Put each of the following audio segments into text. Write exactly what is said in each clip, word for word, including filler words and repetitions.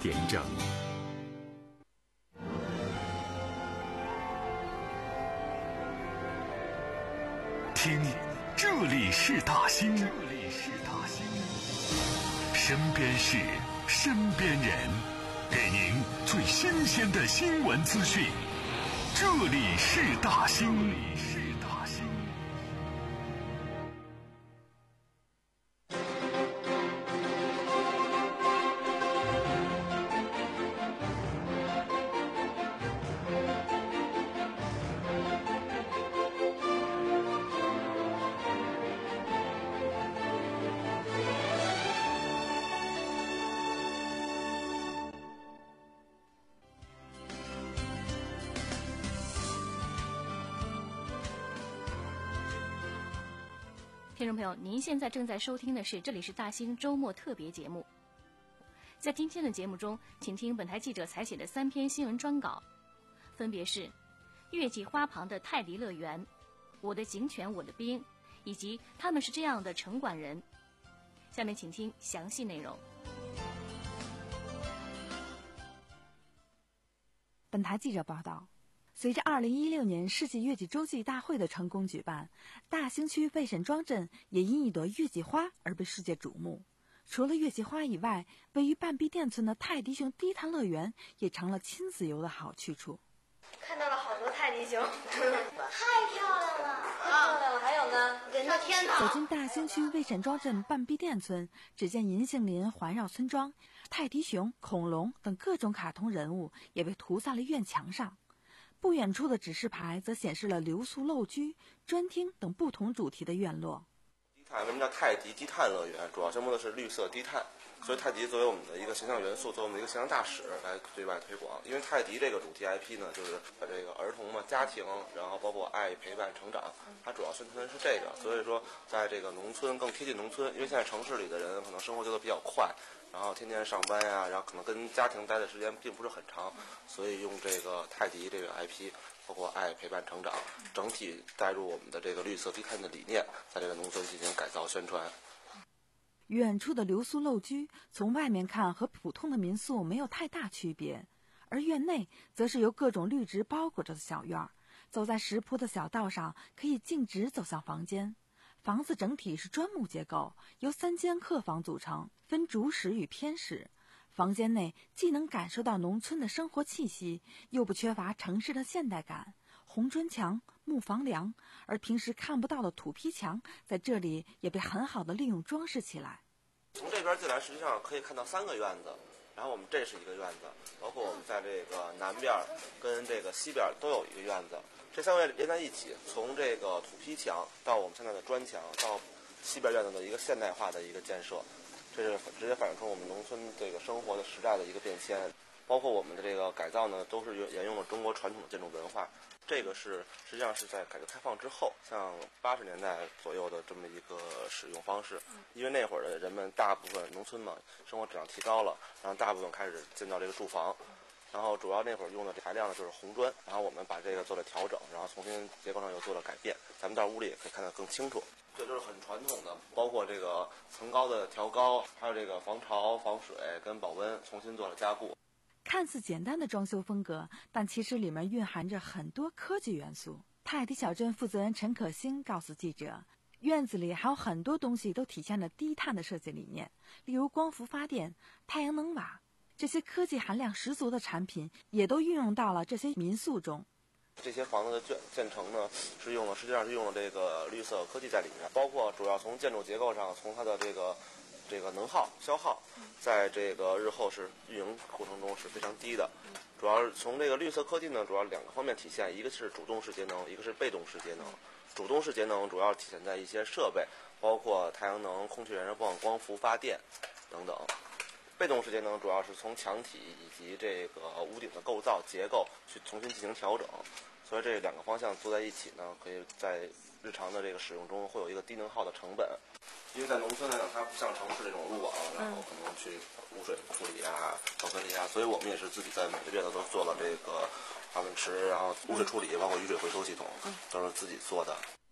点整。听，这里是大兴，这里是大兴，身边事，身边人，给您最新鲜的新闻资讯。这里是大兴，这里是大兴。 听众朋友，您现在正在收听的是这里是大兴周末特别节目。在今天的节目中，请听本台记者采写的三篇新闻专稿，分别是月季花旁的泰迪乐园、我的警犬我的兵，以及他们是这样的城管人。下面请听详细内容。 本台记者报道，随着二零一六年世界月季洲际大会的成功举办，大兴区魏沈庄镇也因一朵月季花而被世界瞩目。除了月季花以外，位于半壁店村的泰迪熊低碳乐园也成了亲子游的好去处。 看到了好多泰迪熊， 太漂亮了！ 太漂亮了！还有呢，人的天堂。 走进大兴区魏沈庄镇半壁店村，只见银杏林环绕村庄，泰迪熊、恐龙等各种卡通人物也被涂在了院墙上。不远处的指示牌则显示了留宿陋居、专厅等不同主题的院落。 低碳为什么叫泰迪低碳乐园？主要宣布的是绿色低碳，所以泰迪作为我们的一个形象元素，作为我们的一个形象大使来对外推广。因为泰迪这个主题 I P 呢，就是把这个儿童嘛、家庭，然后包括爱、陪伴、成长，它主要宣传的是这个。所以说，在这个农村更贴近农村，因为现在城市里的人可能生活节奏比较快，然后天天上班呀、啊，然后可能跟家庭待的时间并不是很长，所以用这个泰迪这个 I P， 包括爱、陪伴、成长，整体带入我们的这个绿色低碳的理念，在这个农村进行改造宣传。 远处的留宿陋居，从外面看和普通的民宿没有太大区别，而院内则是由各种绿植包裹着的小院儿。走在石坡的小道上，可以径直走向房间。房子整体是砖木结构，由三间客房组成，分主室与偏室。房间内既能感受到农村的生活气息，又不缺乏城市的现代感。红砖墙、木房梁，而平时看不到的土坯墙，在这里也被很好的利用装饰起来。 从这边进来，实际上可以看到三个院子，然后我们这是一个院子，包括我们在这个南边跟这个西边都有一个院子，这三个院连在一起，从这个土坯墙到我们现在的砖墙，到西边院子的一个现代化的一个建设，这是直接反映出我们农村这个生活的时代的一个变迁。包括我们的这个改造呢，都是沿用了中国传统的建筑文化。这个是实际上是在改革开放之后，像八十年代左右的这么一个使用方式。因为那会儿的人们大部分农村嘛，生活质量提高了，然后大部分开始建造这个住房，然后主要那会儿用的材料呢就是红砖，然后我们把这个做了调整，然后重新结构上又做了改变。咱们到屋里也可以看得更清楚。这都是很传统的，包括这个层高的调高，还有这个防潮、防水跟保温重新做了加固。 看似简单的装修风格，但其实里面蕴含着很多科技元素。泰迪小镇负责人陈可辛告诉记者，院子里还有很多东西都体现了低碳的设计理念，例如光伏发电、太阳能瓦，这些科技含量十足的产品也都运用到了这些民宿中。 这些房子的建建成呢，是用了实际上是用了这个绿色科技在里面，包括主要从建筑结构上，从它的这个这个能耗消耗，在这个日后是运营过程中是非常低的。主要从这个绿色科技呢，主要两个方面体现，一个是主动式节能，一个是被动式节能。主动式节能主要体现在一些设备，包括太阳能、空气燃光、光伏发电等等。被动式节能主要是从墙体以及这个屋顶的构造结构去重新进行调整，所以这两个方向做在一起呢，可以在日常的这个使用中会有一个低能耗的成本。因为在农村来讲，它不像城市这种路网，然后可能去污水处理啊、搞分离啊，所以我们也是自己在每个院子都做了这个化粪池，然后污水处理，包括雨水回收系统，都是自己做的。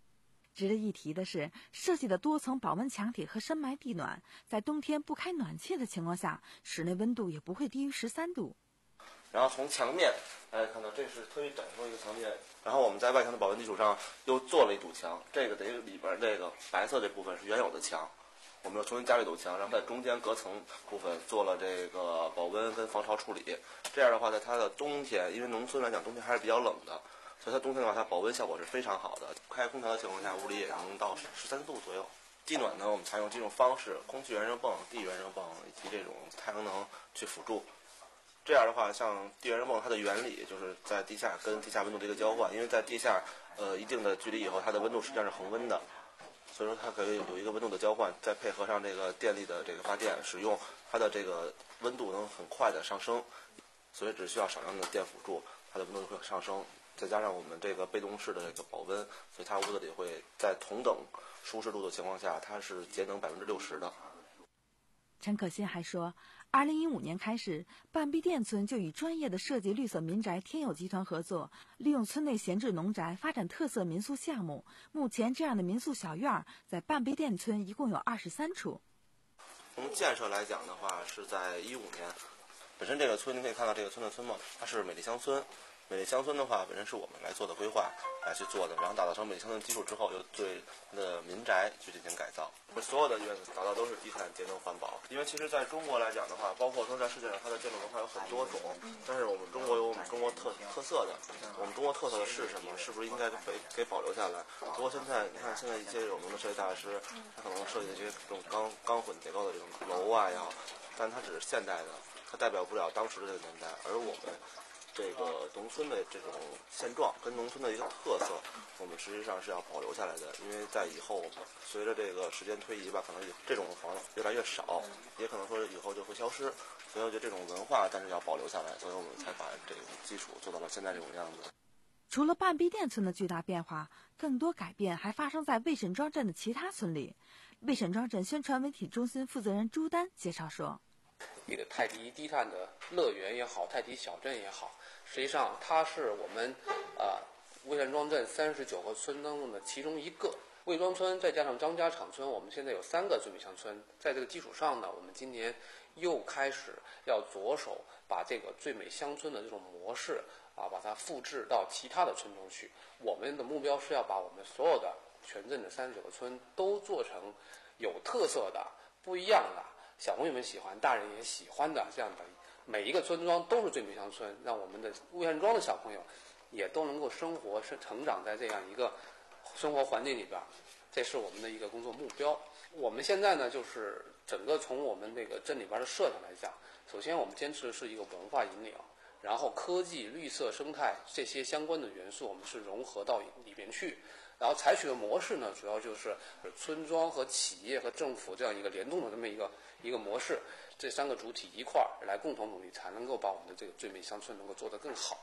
值得一提的是，设计的多层保温墙体和深埋地暖，在冬天不开暖气的情况下，室内温度也不会低于十三度。 然后从墙面大家看到，这是特别展出一个墙面，然后我们在外墙的保温基础上又做了一堵墙，这个得里边这个白色这部分是原有的墙，我们又重新加了一堵墙，然后在中间隔层部分做了这个保温跟防潮处理。这样的话，在它的冬天，因为农村来讲冬天还是比较冷的，所以它冬天的话，它保温效果是非常好的。开空调的情况下，屋里也能到十三度左右。地暖呢，我们采用几种方式：空气原生泵、地原生泵以及这种太阳能去辅助。这样的话，像地原生泵，它的原理就是在地下跟地下温度的一个交换，因为在地下呃一定的距离以后，它的温度实际上是恒温的，所以说它可以有一个温度的交换，再配合上这个电力的这个发电使用，它的这个温度能很快的上升，所以只需要少量的电辅助，它的温度会上升。再加上我们这个被动式的这个保温，所以它屋子里会在同等舒适度的情况下，它是节能百分之六十的。 陈可辛还说，二零一五年开始，半壁店村就与专业的设计绿色民宅天友集团合作，利用村内闲置农宅发展特色民宿项目。目前，这样的民宿小院在半壁店村一共有二十三处。 从建设来讲的话，是在一五年，本身这个村您可以看到这个村的村貌，它是美丽乡村。美丽乡村的话，本身是我们来做的规划来去做的，然后打造成美丽乡村基础之后，又对它的民宅去进行改造。所有的院子打造都是低碳、节能、环保。因为其实在中国来讲的话，包括说在世界上它的建筑文化有很多种，但是我们中国有我们中国特特色的，我们中国特色的是什么？是不是应该被给保留下来？不过现在你看，现在一些有名的设计大师，他可能设计的这些这种钢钢混结构的这种楼啊也好，但它只是现代的，它代表不了当时的这个年代，而我们这个农村的这种现状跟农村的一个特色，我们实际上是要保留下来的。因为在以后随着这个时间推移吧，可能这种房越来越少，也可能说以后就会消失。所以我觉得这种文化，但是要保留下来，所以我们才把这种基础做到了现在这种样子。 除了半壁店村的巨大变化，更多改变还发生在魏沈庄镇的其他村里。魏沈庄镇宣传媒体中心负责人朱丹介绍说， 一个泰迪低碳的乐园也好，泰迪小镇也好，实际上它是我们呃魏沈庄镇三十九个村当中的其中一个。魏庄村再加上张家场村，我们现在有三个最美乡村。在这个基础上呢，我们今年又开始要着手把这个最美乡村的这种模式啊，把它复制到其他的村中去。我们的目标是要把我们所有的全镇的三十九个村都做成有特色的、不一样的，小朋友们喜欢，大人也喜欢的这样的，每一个村庄都是最美乡村，让我们的魏沈庄的小朋友也都能够生活、是成长在这样一个生活环境里边，这是我们的一个工作目标。我们现在呢，就是整个从我们这个镇里边的设想来讲，首先我们坚持的是一个文化引领，然后科技、绿色、生态这些相关的元素，我们是融合到里边去。然后采取的模式呢，主要就是村庄和企业和政府这样一个联动的这么一个一个模式，这三个主体一块儿来共同努力，才能够把我们的这个最美乡村能够做得更好。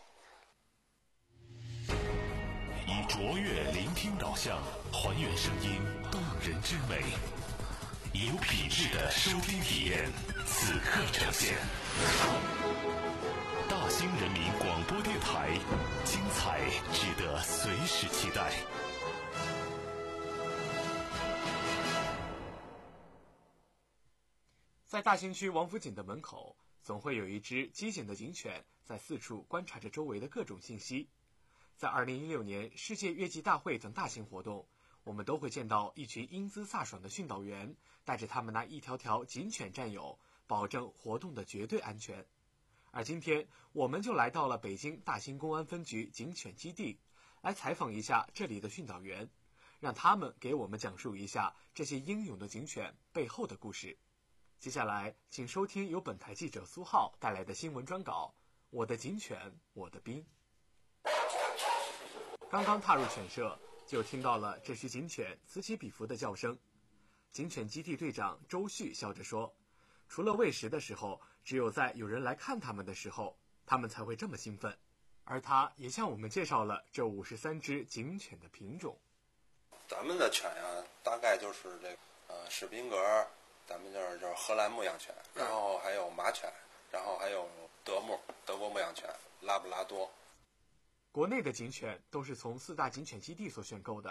以卓越聆听导向，还原声音动人之美，以有品质的收听体验，此刻呈现。大兴人民广播电台，精彩值得随时期待。 在大兴区王府井的门口，总会有一只机警的警犬在四处观察着周围的各种信息。在二零一六年世界月季大会等大型活动，我们都会见到一群英姿飒爽的训导员，带着他们那一条条警犬战友，保证活动的绝对安全。而今天，我们就来到了北京大兴公安分局警犬基地，来采访一下这里的训导员，让他们给我们讲述一下这些英勇的警犬背后的故事。接下来，请收听由本台记者苏浩带来的新闻专稿《我的警犬，我的兵》。刚刚踏入犬舍，就听到了这许警犬此起彼伏的叫声。警犬基地队长周旭笑着说，除了喂食的时候，只有在有人来看他们的时候，他们才会这么兴奋。而他也向我们介绍了这五十三只警犬的品种。 咱们的犬呀，大概就是这个呃史宾格，咱们就是就是荷兰牧羊犬，然后还有马犬，然后还有德牧德国牧羊犬，拉布拉多。 国内的警犬都是从四大警犬基地所选购的，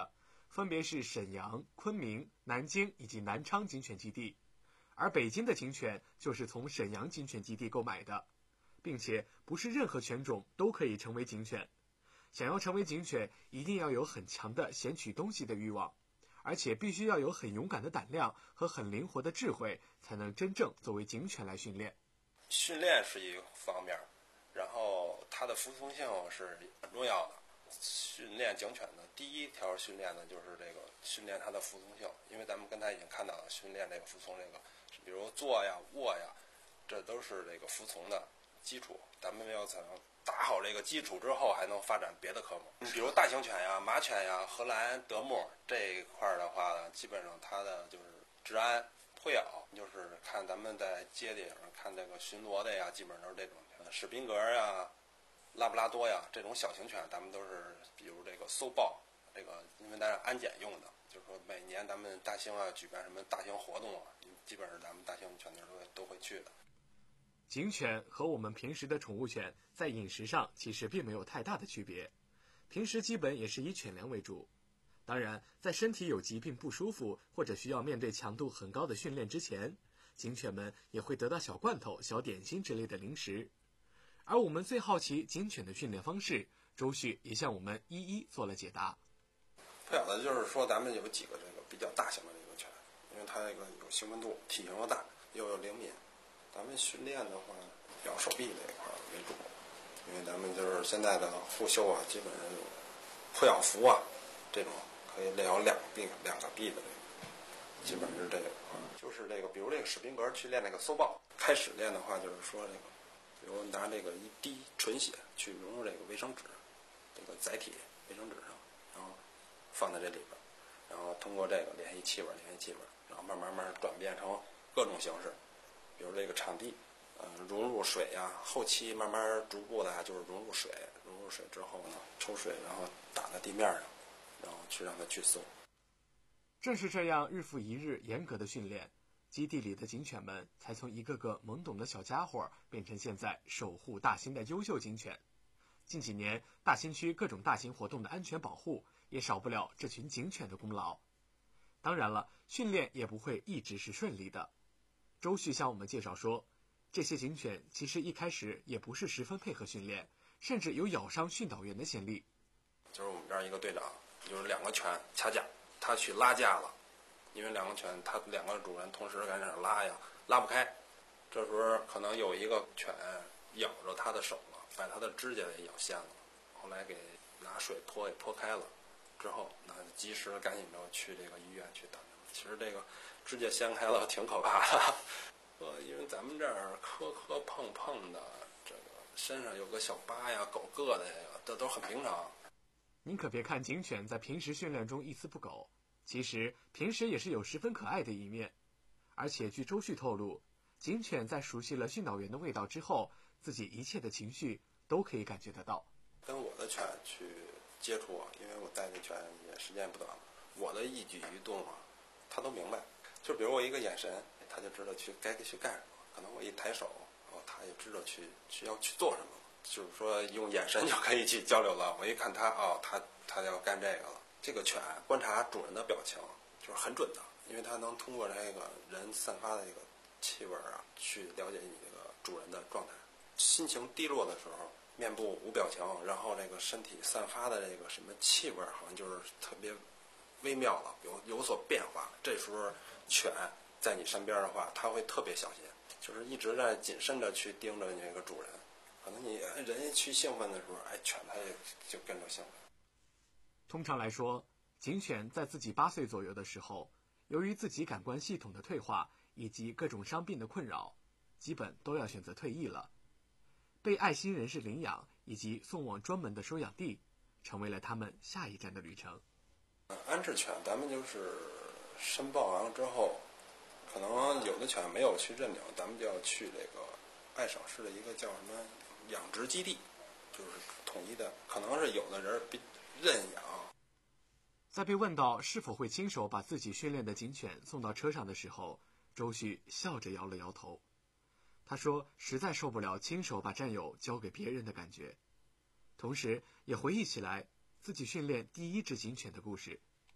分别是沈阳、昆明、南京以及南昌警犬基地，而北京的警犬就是从沈阳警犬基地购买的，并且不是任何犬种都可以成为警犬。想要成为警犬，一定要有很强的衔取东西的欲望，而且必须要有很勇敢的胆量和很灵活的智慧，才能真正作为警犬来训练。 训练是一个方面，然后它的服从性是很重要的。训练警犬的第一条训练呢，就是这个训练它的服从性，因为咱们刚才已经看到了，训练这个服从这个，比如坐呀、卧呀，这都是这个服从的基础。咱们要才能打好这个基础之后，还能发展别的科目。比如大型犬呀、马犬呀、荷兰德牧这一块的话呢，基本上它的就是治安、扑咬，就是看咱们在街里上看这个巡逻的呀，基本上都是这种史宾格呀、拉布拉多呀这种小型犬，咱们都是比如这个搜报，这个因为咱是安检用的，就是说每年咱们大兴啊举办什么大型活动啊，基本上咱们大兴犬队都会都会去的。 警犬和我们平时的宠物犬在饮食上其实并没有太大的区别，平时基本也是以犬粮为主。当然，在身体有疾病不舒服或者需要面对强度很高的训练之前，警犬们也会得到小罐头、小点心之类的零食。而我们最好奇警犬的训练方式，周旭也向我们一一做了解答。 扑咬的就是说咱们有几个这个比较大型的这个犬，因为它这个有兴奋度，体型又大，又有灵敏。咱们训练的话，咬手臂这一块为主，因为咱们就是现在的护袖啊，基本上有扑咬服啊，这种可以咬两臂、两个臂的这个，基本上是这个。就是这个，比如这个史宾格去练那个搜报，开始练的话，就是说这个，比如拿这个一滴纯血去融入这个卫生纸，这个载体卫生纸上，然后放在这里边，然后通过这个联系气味，联系气味，然后慢慢慢转变成各种形式。比如这个场地，呃，融入水呀、啊，后期慢慢逐步的、啊、就是融入水，融入水之后呢，抽水，然后打在地面上，然后去让它去搜。 正是这样日复一日严格的训练，基地里的警犬们才从一个个懵懂的小家伙变成现在守护大兴的优秀警犬。近几年，大兴区各种大型活动的安全保护也少不了这群警犬的功劳。当然了，训练也不会一直是顺利的。周旭向我们介绍说，这些警犬其实一开始也不是十分配合训练，甚至有咬伤训导员的先例。 就是我们这儿一个队长，就是两个犬掐架，他去拉架了，因为两个犬，他两个主人同时在那拉呀，拉不开，这时候可能有一个犬咬着他的手了，把他的指甲给咬陷了，后来给拿水泼给泼开了，之后那及时赶紧就去这个医院去等。其实这个指甲掀开了挺可怕的，呃，因为咱们这儿磕磕碰碰的，这个身上有个小疤呀、狗硌的呀，这都很平常。 您可别看警犬在平时训练中一丝不苟，其实平时也是有十分可爱的一面。而且据周旭透露，警犬在熟悉了训导员的味道之后，自己一切的情绪都可以感觉得到。 跟我的犬去接触啊，因为我带的犬也时间不短了，我的一举一动啊，他都明白。就比如我一个眼神，他就知道去该去干什么。可能我一抬手，哦，他也知道去去要去做什么。就是说用眼神就可以去交流了。我一看他，哦，他他要干这个了。这个犬观察主人的表情就是很准的，因为他能通过这个人散发的这个气味啊，去了解你这个主人的状态。心情低落的时候，面部无表情，然后这个身体散发的这个什么气味，好像就是特别微妙了，有有所变化。这时候犬在你身边的话，它会特别小心，就是一直在谨慎的去盯着你这个主人。可能你人去兴奋的时候，哎，犬它也就跟着兴奋。 通常来说，警犬在自己八岁左右的时候，由于自己感官系统的退化以及各种伤病的困扰，基本都要选择退役了。被爱心人士领养以及送往专门的收养地，成为了他们下一站的旅程。 安置犬咱们就是申报完了之后，可能有的犬没有去认领，咱们就要去这个爱省市的一个叫什么养殖基地，就是统一的，可能是有的人认养。 在被问到是否会亲手把自己训练的警犬送到车上的时候，周旭笑着摇了摇头。他说实在受不了亲手把战友交给别人的感觉，同时也回忆起来自己训练第一只警犬的故事。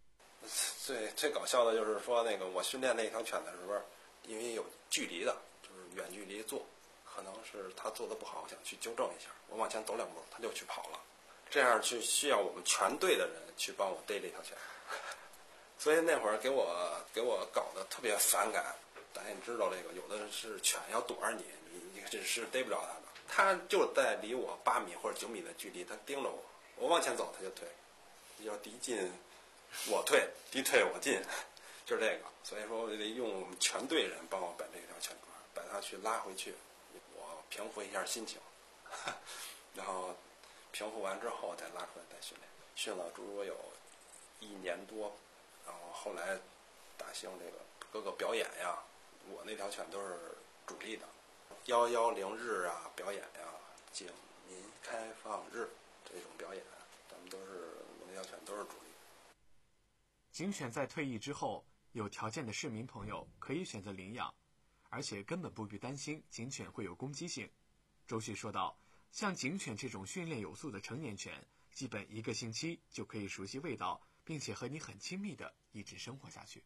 最最搞笑的就是说，那个我训练那条犬的时候，因为有距离的，就是远距离做，可能是他做的不好，我想去纠正一下，我往前走两步，他就去跑了，这样去需要我们全队的人去帮我逮这条犬，所以那会儿给我给我搞得特别反感。咱也知道这个，有的是犬要躲着你，你你这是逮不着它的，它就在离我八米或者九米的距离，它盯着我，我往前走它就退，要敌进我退，敌退我进，就是这个。所以说我得用我们全队人帮我把这条犬把它去拉回去，我平复一下心情，然后平复完之后再拉出来再训练，训了猪有一年多，然后后来大兴这个各个表演呀，我那条犬都是主力的，幺幺零日啊表演呀，警民开放日这种表演，咱们都是我那条犬都是主力。 警犬在退役之后，有条件的市民朋友可以选择领养，而且根本不必担心警犬会有攻击性。周旭说道，像警犬这种训练有素的成年犬，基本一个星期就可以熟悉味道，并且和你很亲密的一直生活下去。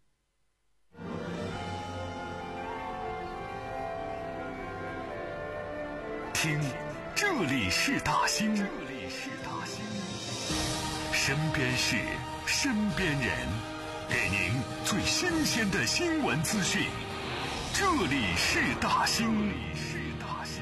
听，这里是大兴，这里是大兴，身边事，身边人，给您最新鲜的新闻资讯。这里是大兴，这里是大兴。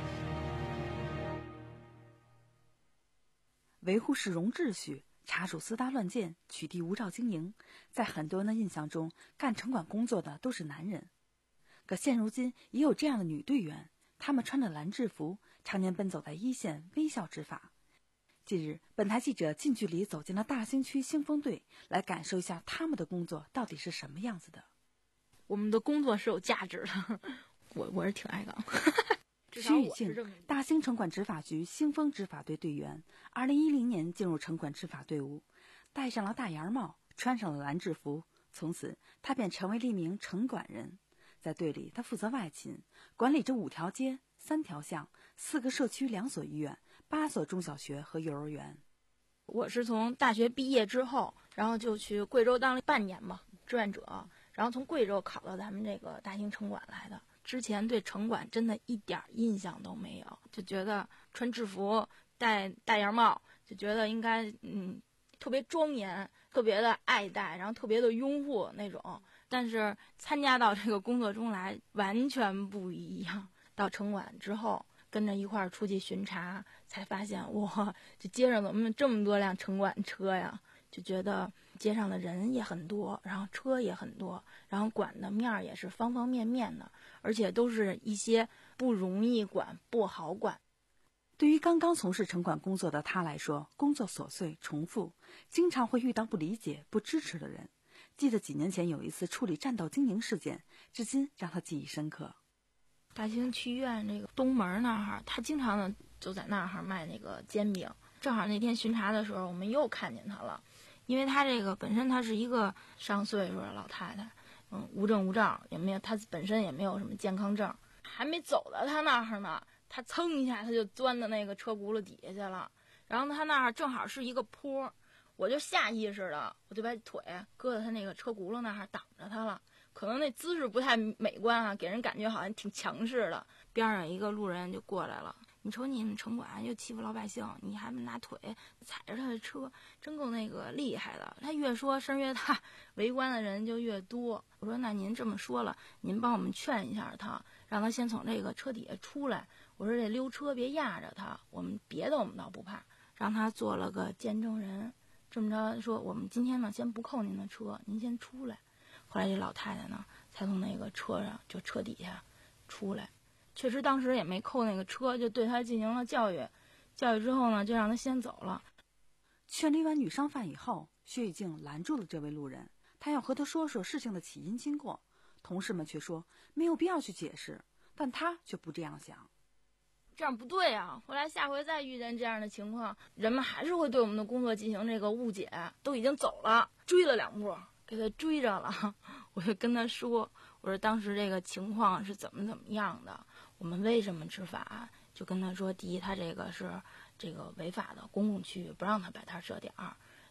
维护市容秩序，查处私搭乱建，取缔无照经营，在很多人的印象中，干城管工作的都是男人。可现如今也有这样的女队员，她们穿着蓝制服，常年奔走在一线，微笑执法。近日，本台记者近距离走进了大兴区兴丰队，来感受一下他们的工作到底是什么样子的。 我们的工作是有价值的，我我是挺爱岗。 徐雨静，大兴城管执法局兴丰执法队队员，二零一零年进入城管执法队伍，戴上了大檐帽，穿上了蓝制服，从此他便成为了一名城管人。在队里，他负责外勤，管理着五条街、三条巷、四个社区、两所医院、八所中小学和幼儿园。 我是从大学毕业之后，然后就去贵州当了半年吧，志愿者，然后从贵州考到咱们这个大兴城管来的。之前对城管真的一点印象都没有，就觉得穿制服、戴大檐帽，就觉得应该嗯特别庄严，特别的爱戴，然后特别的拥护那种。但是参加到这个工作中来，完全不一样。到城管之后，跟着一块儿出去巡查，才发现哇，这街上怎么这么多辆城管车呀？就觉得街上的人也很多，然后车也很多，然后管的面儿也是方方面面的，而且都是一些不容易管、不好管。 对于刚刚从事城管工作的他来说，工作琐碎重复，经常会遇到不理解、不支持的人。记得几年前有一次处理占道经营事件，至今让他记忆深刻。 大兴区医院这个东门那儿，他经常的就在那儿卖那个煎饼。正好那天巡查的时候，我们又看见他了，因为他这个本身他是一个上岁数的老太太，嗯，无证无照，也没有，他本身也没有什么健康证，还没走到他那儿呢，他噌一下他就钻到那个车轱辘底下去了，然后他那儿正好是一个坡，我就下意识的我就把腿搁在他那个车轱辘那儿挡着他了，可能那姿势不太美观啊，给人感觉好像挺强势的。边上一个路人就过来了，你瞅你们城管又欺负老百姓，你还拿腿踩着他的车，真够那个厉害的。他越说声越大，围观的人就越多。我说那您这么说了，您帮我们劝一下他，让他先从这个车底下出来。我说这溜车别压着他，我们别的我们倒不怕，让他做了个见证人。这么着说，我们今天呢先不扣您的车，您先出来。后来这老太太呢才从那个车上就车底下出来，确实当时也没扣那个车，就对他进行了教育。教育之后呢，就让他先走了。 劝离完女商贩以后，薛玉静拦住了这位路人，他要和他说说事情的起因经过。同事们却说没有必要去解释，但他却不这样想。 这样不对啊！后来下回再遇见这样的情况，人们还是会对我们的工作进行这个误解。都已经走了，追了两步，给他追着了。我就跟他说，我说当时这个情况是怎么怎么样的，我们为什么执法？就跟他说，第一，他这个是这个违法的公共区域，不让他摆摊设点儿；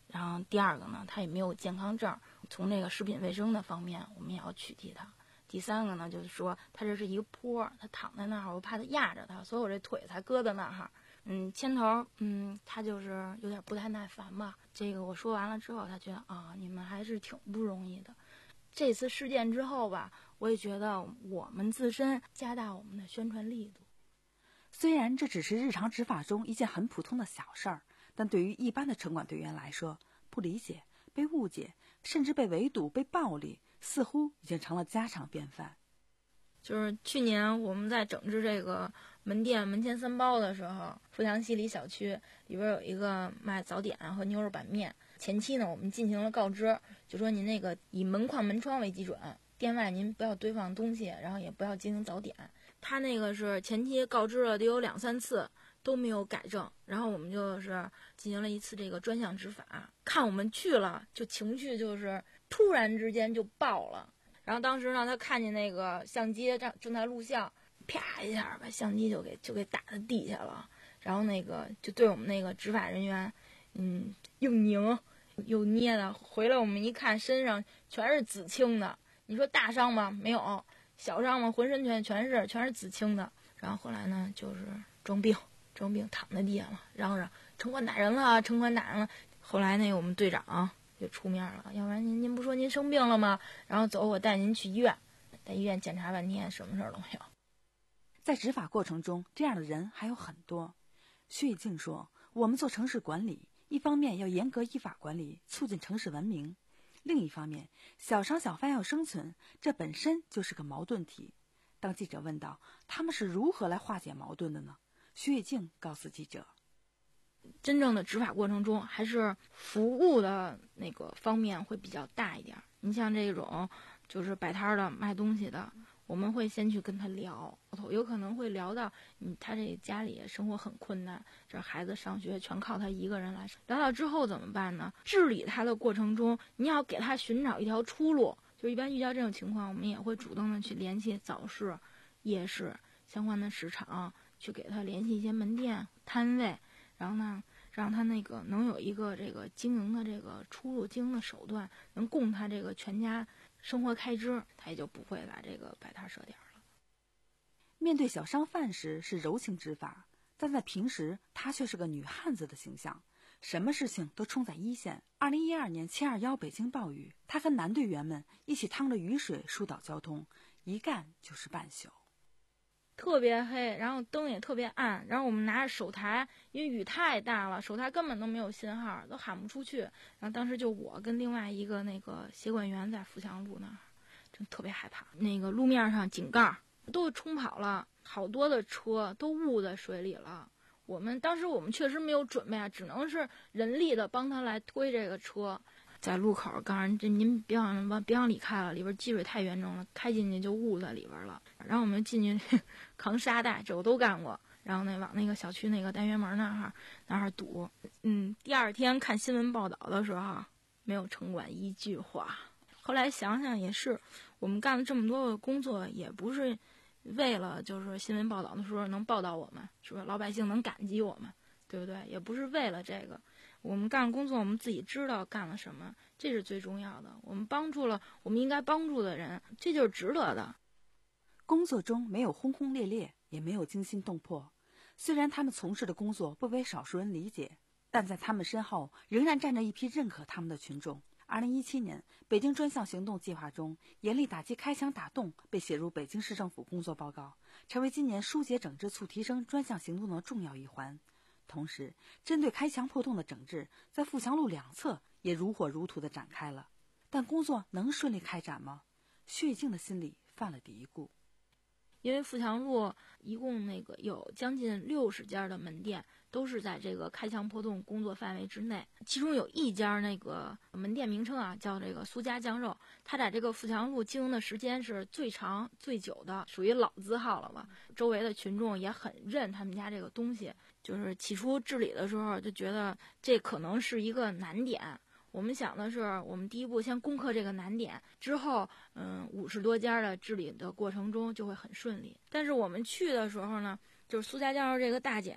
然后第二个呢，他也没有健康证，从这个食品卫生的方面我们也要取缔他。第三个呢，就是说他这是一个坡，他躺在那儿，我怕他压着他，所以我这腿才搁在那儿。嗯，牵头，嗯，他就是有点不太耐烦吧。这个我说完了之后，他觉得啊，你们还是挺不容易的。这次事件之后吧，我也觉得我们自身加大我们的宣传力度。 虽然这只是日常执法中一件很普通的小事儿，但对于一般的城管队员来说，不理解、被误解，甚至被围堵、被暴力，似乎已经成了家常便饭。 就是去年我们在整治这个门店门前三包的时候，富强西里小区里边有一个卖早点和牛肉板面。前期呢，我们进行了告知，就说您那个以门框门窗为基准，店外您不要堆放东西，然后也不要进行早点。他那个是前期告知了得有两三次都没有改正，然后我们就是进行了一次这个专项执法，看我们去了就情绪就是突然之间就爆了。然后当时呢，他看见那个相机正正在录像，啪一下把相机就给就给打在地下了。然后那个就对我们那个执法人员，嗯，又拧又捏的。回来我们一看，身上全是紫青的。你说大伤吗？没有。小伤吗？浑身全全是全是紫青的。然后后来呢，就是装病装病躺在地下了，嚷嚷城管打人了，城管打人了。后来那个我们队长就出面了，要不然您您不说您生病了吗？然后走，我带您去医院，在医院检查半天，什么事儿都没有。 在执法过程中，这样的人还有很多。薛玉静说，我们做城市管理，一方面要严格依法管理，促进城市文明，另一方面小商小贩要生存，这本身就是个矛盾体。当记者问到他们是如何来化解矛盾的呢？薛玉静告诉记者， 真正的执法过程中，还是服务的那个方面会比较大一点。你像这种就是摆摊的卖东西的，我们会先去跟他聊，有可能会聊到嗯，他这家里生活很困难，这孩子上学全靠他一个人来。聊到之后怎么办呢？治理他的过程中，你要给他寻找一条出路。就一般遇到这种情况，我们也会主动的去联系早市、夜市相关的市场，去给他联系一些门店摊位，然后呢，让他那个能有一个这个经营的这个出路、经营的手段，能供他这个全家生活开支，他也就不会把这个摆摊设点了。 面对小商贩时是柔情执法，但在平时她却是个女汉子的形象，什么事情都冲在一线。二零一二年七二一北京暴雨，她跟男队员们一起趟着雨水疏导交通，一干就是半宿。 特别黑，然后灯也特别暗，然后我们拿着手台，因为雨太大了，手台根本都没有信号，都喊不出去。然后当时就我跟另外一个那个协管员在富强路那儿，真特别害怕。那个路面上井盖都冲跑了，好多的车都误在水里了。我们当时我们确实没有准备啊，只能是人力的帮他来推这个车。在路口告诉人，这您别往别往里开了，里边积水太严重了，开进去就误在里边了。然后我们进去扛沙袋，这我都干过。然后呢，往那个小区那个单元门那儿那儿堵。嗯，第二天看新闻报道的时候，没有城管一句话。后来想想也是，我们干了这么多的工作，也不是为了就是新闻报道的时候能报道我们，是吧？老百姓能感激我们，对不对？也不是为了这个。我们干工作，我们自己知道干了什么，这是最重要的。我们帮助了我们应该帮助的人，这就是值得的。 工作中没有轰轰烈烈，也没有惊心动魄。虽然他们从事的工作不为少数人理解，但在他们身后仍然站着一批认可他们的群众。二零一七年，北京专项行动计划中，严厉打击开墙打洞被写入北京市政府工作报告，成为今年疏解整治促提升专项行动的重要一环。同时，针对开墙破洞的整治，在富强路两侧也如火如荼地展开了。但工作能顺利开展吗？薛玉静的心里犯了嘀咕。 因为富强路一共那个有将近六十家的门店，都是在这个开墙破洞工作范围之内。其中有一家那个门店名称啊，叫这个苏家酱肉，它在这个富强路经营的时间是最长最久的，属于老字号了吧。周围的群众也很认他们家这个东西。就是起初治理的时候就觉得这可能是一个难点。我们想的是，我们第一步先攻克这个难点，之后，嗯，五十多家的治理的过程中就会很顺利。但是我们去的时候呢，就是苏家酱肉这个大姐呢，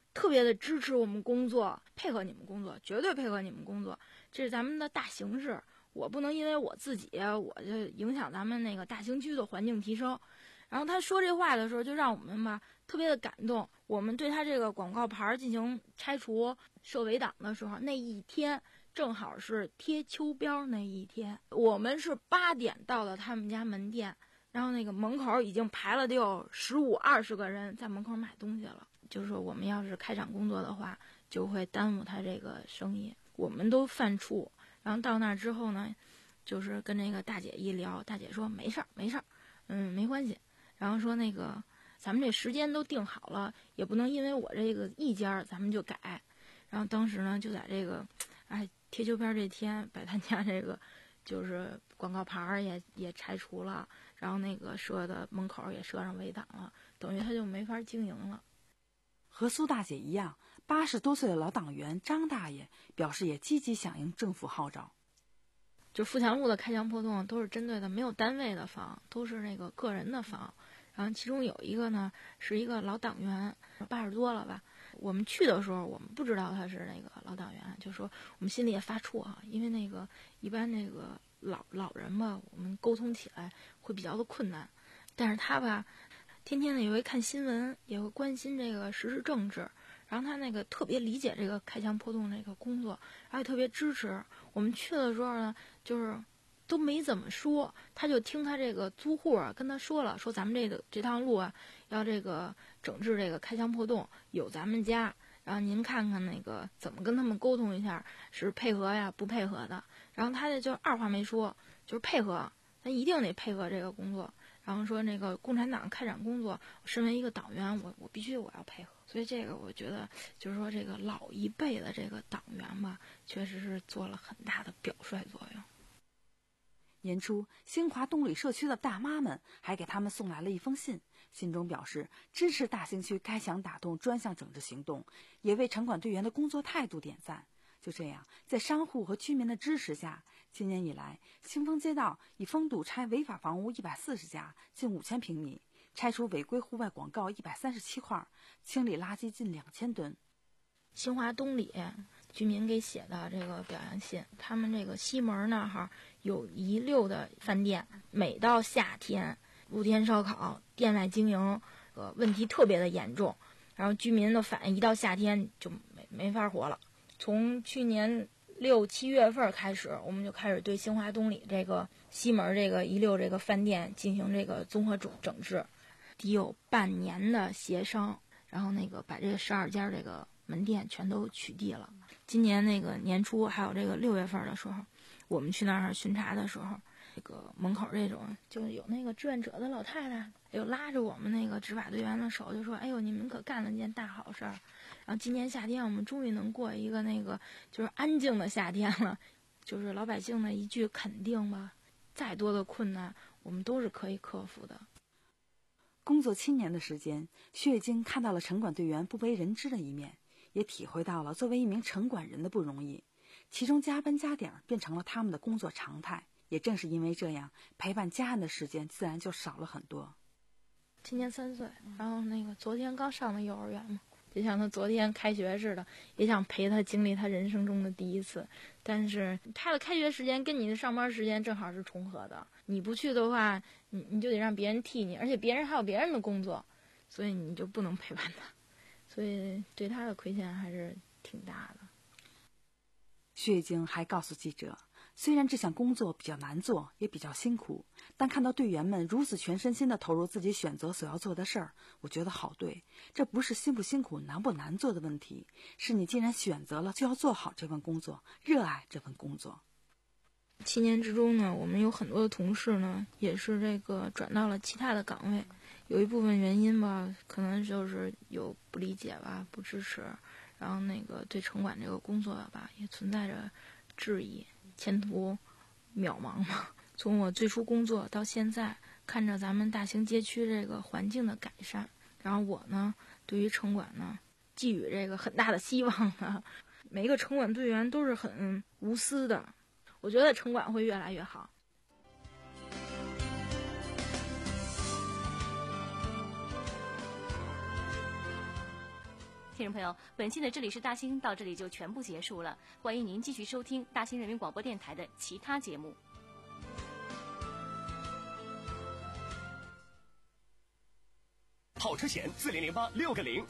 特别的支持我们工作，配合你们工作，绝对配合你们工作，这是咱们的大形势。我不能因为我自己，我就影响咱们那个大兴区的环境提升。然后他说这话的时候，就让我们吧特别的感动。我们对他这个广告牌进行拆除、设围挡的时候，那一天正好是贴秋膘那一天。我们是八点到了他们家门店，然后那个门口已经排了得有十五二十个人在门口买东西了。就是说我们要是开展工作的话，就会耽误他这个生意。我们都犯怵。然后到那之后呢，就是跟那个大姐一聊，大姐说没事儿没事儿，嗯没关系。然后说那个咱们这时间都定好了，也不能因为我这个意见咱们就改。然后当时呢就在这个哎贴秋膘这天，把他家这个就是广告牌也也拆除了，然后那个设的门口也设上围挡了，等于他就没法经营了。 和苏大姐一样，八十多岁的老党员张大爷表示也积极响应政府号召。 就富强路的开墙破洞都是针对的没有单位的房，都是那个个人的房。然后其中有一个呢是一个老党员，八十多了吧。我们去的时候我们不知道他是那个老党员，就说我们心里也发怵啊，因为那个一般那个老老人吧，我们沟通起来会比较的困难。但是他吧天天的也会看新闻，也会关心这个时事政治，然后他那个特别理解这个开墙破洞这个工作，然后特别支持。我们去的时候呢，就是都没怎么说，他就听他这个租户啊跟他说了，说咱们这个这趟路啊要这个整治这个开墙破洞，有咱们家，然后您看看那个怎么跟他们沟通一下，是配合呀不配合的。然后他这就二话没说，就是配合，他一定得配合这个工作。然后说那个共产党开展工作，身为一个党员，我我必须我要配合。所以这个我觉得就是说这个老一辈的这个党员吧，确实是做了很大的表率作用。 年初，兴华东里社区的大妈们还给他们送来了一封信，信中表示支持大兴区开墙打洞专项整治行动，也为城管队员的工作态度点赞。就这样，在商户和居民的支持下，今年以来，兴丰街道已封堵拆违法房屋一百四十家，近五千平米，拆除违规户外广告一百三十七块，清理垃圾近两千吨。 兴华东里居民给写的这个表扬信，他们这个西门那哈有一溜的饭店，每到夏天露天烧烤、店外经营，呃问题特别的严重，然后居民的反应一到夏天就没没法活了。从去年六七月份开始，我们就开始对兴华东里这个西门这个一溜这个饭店进行这个综合整整治，得有半年的协商，然后那个把这个十二家这个门店全都取缔了。今年那个年初还有这个六月份的时候，我们去那儿巡查的时候，这个门口这种就有那个志愿者的老太太，又拉着我们那个执法队员的手，就说：“哎呦，你们可干了件大好事儿。”然后今年夏天我们终于能过一个那个就是安静的夏天了，就是老百姓的一句肯定吧，再多的困难我们都是可以克服的。 工作七年的时间，薛月晶看到了城管队员不为人知的一面，也体会到了作为一名城管人的不容易，其中加班加点变成了他们的工作常态。也正是因为这样，陪伴家人的时间自然就少了很多。 今年三岁，然后那个昨天刚上的幼儿园嘛，就像他昨天开学似的，也想陪他经历他人生中的第一次。但是他的开学时间跟你的上班时间正好是重合的，你不去的话，你你就得让别人替你，而且别人还有别人的工作，所以你就不能陪伴他，所以对他的亏欠还是挺大的。 薛月晶还告诉记者，虽然这项工作比较难做，也比较辛苦，但看到队员们如此全身心地投入自己选择所要做的事儿，我觉得好对。这不是辛不辛苦、难不难做的问题，是你既然选择了，就要做好这份工作，热爱这份工作。 七年之中呢，我们有很多的同事呢，也是这个转到了其他的岗位，有一部分原因吧，可能就是有不理解吧、不支持，然后那个对城管这个工作吧，也存在着质疑。前途渺茫嘛。从我最初工作到现在，看着咱们大兴街区这个环境的改善，然后我呢对于城管呢寄予这个很大的希望啊。每一个城管队员都是很无私的，我觉得城管会越来越好。 听众朋友，本期的这里是大兴到这里就全部结束了，欢迎您继续收听大兴人民广播电台的其他节目。 跑车险四零零八六个零。